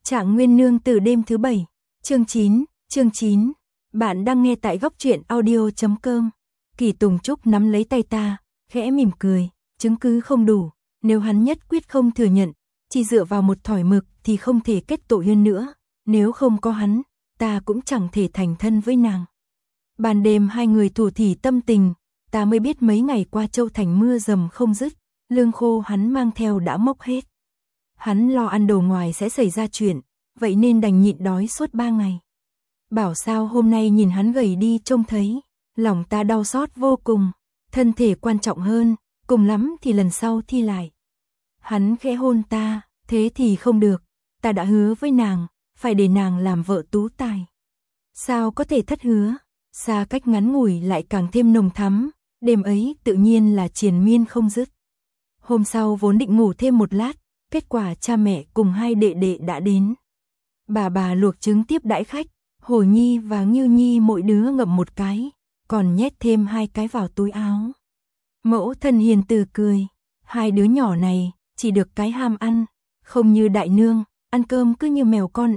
Trạng Nguyên Nương Tử đêm thứ 7, chương 9. Bạn đang nghe tại góc truyện audio.com. Kỳ Tùng Trúc nắm lấy tay ta, khẽ mỉm cười, chứng cứ không đủ, nếu hắn nhất quyết không thừa nhận, chỉ dựa vào một thỏi mực thì không thể kết tội hơn nữa, nếu không có hắn, ta cũng chẳng thể thành thân với nàng. Ban đêm hai người thủ thỉ tâm tình, ta mới biết mấy ngày qua Châu Thành mưa dầm không dứt, lương khô hắn mang theo đã mốc hết. Hắn lo ăn đồ ngoài sẽ xảy ra chuyện, vậy nên đành nhịn đói suốt 3 ngày. Bảo sao hôm nay nhìn hắn gầy đi trông thấy, lòng ta đau xót vô cùng, thân thể quan trọng hơn, cùng lắm thì lần sau thi lại. Hắn khẽ hôn ta, thế thì không được, ta đã hứa với nàng, phải để nàng làm vợ tú tài. Sao có thể thất hứa, xa cách ngắn ngủi lại càng thêm nồng thắm, đêm ấy tự nhiên là triền miên không dứt. Hôm sau vốn định ngủ thêm một lát, kết quả cha mẹ cùng hai đệ đệ đã đến. Bà luộc trứng tiếp đãi khách, Hồ Nhi và Ngưu Nhi mỗi đứa ngậm một cái, còn nhét thêm 2 cái vào túi áo. Mẫu thân hiền từ cười, hai đứa nhỏ này chỉ được cái ham ăn, không như đại nương, ăn cơm cứ như mèo con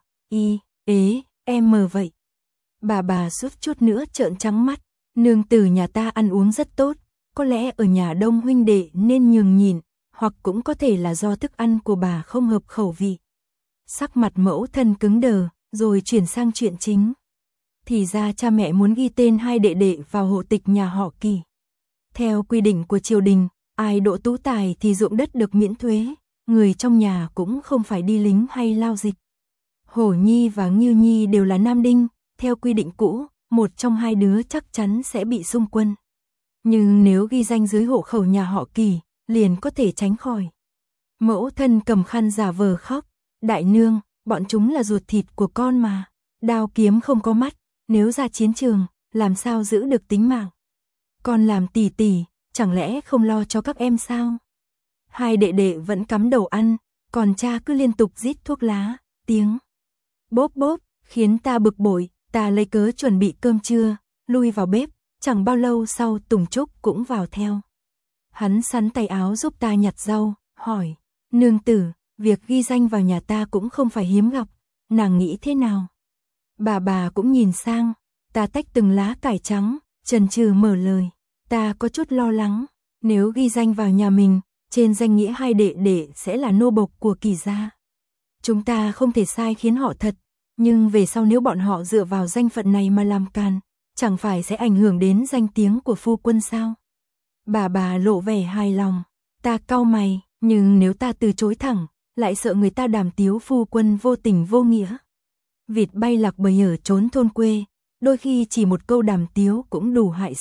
M vậy. Bà suýt chút nữa trợn trắng mắt, nương tử nhà ta ăn uống rất tốt, có lẽ ở nhà đông huynh đệ nên nhường nhịn, hoặc cũng có thể là do thức ăn của bà không hợp khẩu vị. Sắc mặt mẫu thân cứng đờ, rồi chuyển sang chuyện chính. Thì ra cha mẹ muốn ghi tên hai đệ đệ vào hộ tịch nhà họ Kỳ. Theo quy định của triều đình, ai đỗ tú tài thì ruộng đất được miễn thuế, người trong nhà cũng không phải đi lính hay lao dịch. Hổ Nhi và Ngưu Nhi đều là nam đinh, theo quy định cũ, một trong hai đứa chắc chắn sẽ bị xung quân. Nhưng nếu ghi danh dưới hộ khẩu nhà họ Kỳ, liền có thể tránh khỏi. Mẫu thân cầm khăn giả vờ khóc, đại nương, bọn chúng là ruột thịt của con mà, đao kiếm không có mắt, nếu ra chiến trường, làm sao giữ được tính mạng. Con làm tỷ tỷ, chẳng lẽ không lo cho các em sao? Hai đệ đệ vẫn cắm đầu ăn, còn cha cứ liên tục rít thuốc lá, tiếng bốp bốp, khiến ta bực bội, ta lấy cớ chuẩn bị cơm trưa, lui vào bếp, chẳng bao lâu sau Tùng Trúc cũng vào theo. Hắn sắn tay áo giúp ta nhặt rau, hỏi, nương tử, việc ghi danh vào nhà ta cũng không phải hiếm gặp, nàng nghĩ thế nào? Bà cũng nhìn sang, ta tách từng lá cải trắng, chần chừ mở lời, ta có chút lo lắng, nếu ghi danh vào nhà mình, trên danh nghĩa hai đệ đệ sẽ là nô bộc của Kỳ gia. Chúng ta không thể sai khiến họ thật, nhưng về sau nếu bọn họ dựa vào danh phận này mà làm càn, chẳng phải sẽ ảnh hưởng đến danh tiếng của phu quân sao? Bà lộ vẻ hài lòng, ta cau mày, nhưng nếu ta từ chối thẳng, lại sợ người ta đàm tiếu phu quân vô tình vô nghĩa. Vịt bay lạc bầy ở trốn thôn quê, đôi khi chỉ một câu đàm tiếu cũng đủ hại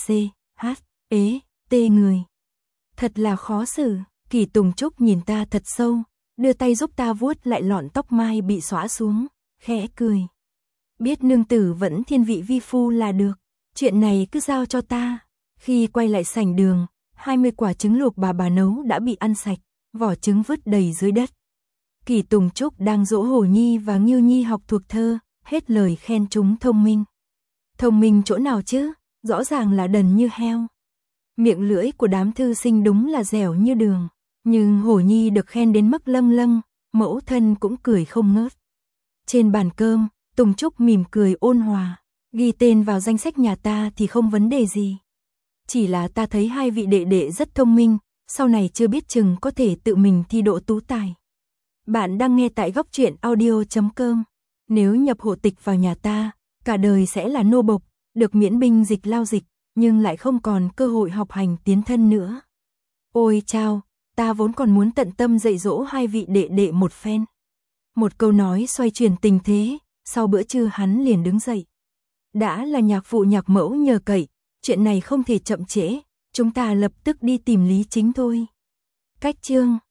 người. Thật là khó xử, Kỳ Tùng Trúc nhìn ta thật sâu, đưa tay giúp ta vuốt lại lọn tóc mai bị xõa xuống, khẽ cười. Biết nương tử vẫn thiên vị vi phu là được, chuyện này cứ giao cho ta. Khi quay lại sảnh đường, 20 quả trứng luộc bà nấu đã bị ăn sạch, vỏ trứng vứt đầy dưới đất. Kỳ Tùng Trúc đang dỗ Hồ Nhi và Ngưu Nhi học thuộc thơ, hết lời khen chúng thông minh. Thông minh chỗ nào chứ, rõ ràng là đần như heo. Miệng lưỡi của đám thư sinh đúng là dẻo như đường, nhưng Hồ Nhi được khen đến mức lâng lâng, mẫu thân cũng cười không ngớt. Trên bàn cơm, Tùng Trúc mỉm cười ôn hòa, ghi tên vào danh sách nhà ta thì không vấn đề gì. Chỉ là ta thấy hai vị đệ đệ rất thông minh, sau này chưa biết chừng có thể tự mình thi đỗ tú tài. Bạn đang nghe tại góc truyện audio.com. Nếu nhập hộ tịch vào nhà ta, cả đời sẽ là nô bộc, được miễn binh dịch lao dịch, nhưng lại không còn cơ hội học hành tiến thân nữa. Ôi chao, ta vốn còn muốn tận tâm dạy dỗ hai vị đệ đệ một phen. Một câu nói xoay chuyển tình thế, sau bữa trưa hắn liền đứng dậy. Đã là nhạc phụ nhạc mẫu nhờ cậy, chuyện này không thể chậm trễ, chúng ta lập tức đi tìm Lý Chính thôi. Cách chương